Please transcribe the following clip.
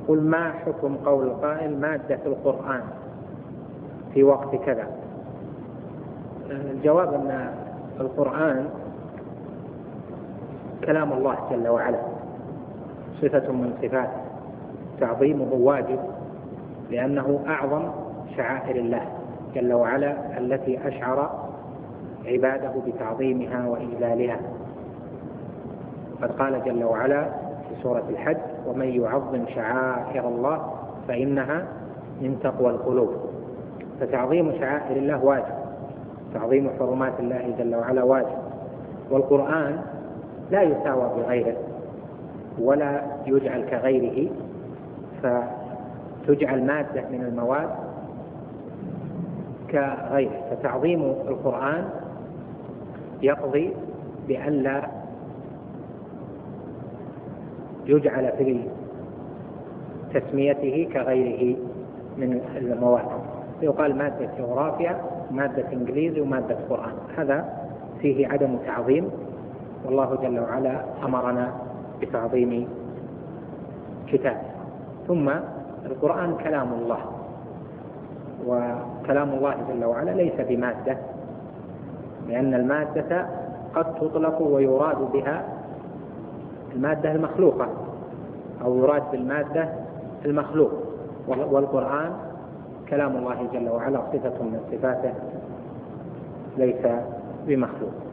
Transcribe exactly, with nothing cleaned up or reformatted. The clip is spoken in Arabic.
نقول ما حكم قول القائل مادة القرآن في وقت كذا؟ الجواب أن القرآن كلام الله جل وعلا، صفة من صفاته، تعظيمه واجب لأنه أعظم شعائر الله جل وعلا التي أشعر عباده بتعظيمها وإجلالها. قد قال جل وعلا في سورة الحج: ومن يعظم شعائر الله فإنها من تقوى القلوب. فتعظيم شعائر الله واجب، تعظيم حرمات الله جل وعلا واجب. والقرآن لا يساوى بغيره ولا يجعل كغيره فتجعل مادة من المواد كغيره. فتعظيم القرآن يقضي بأن لا يجعل في تسميته كغيره من المواد. يقال مادة جغرافيا، مادة إنجليزي، ومادة قرآن، هذا فيه عدم تعظيم، والله جل وعلا أمرنا بتعظيم كتابه. ثم القرآن كلام الله، وكلام الله جل وعلا ليس بمادة، لأن المادة قد تطلق ويراد بها المادة المخلوقة أو يراد بالمادة المخلوق، والقرآن كلام الله جل وعلا صفة من صفاته ليس بمخلوق.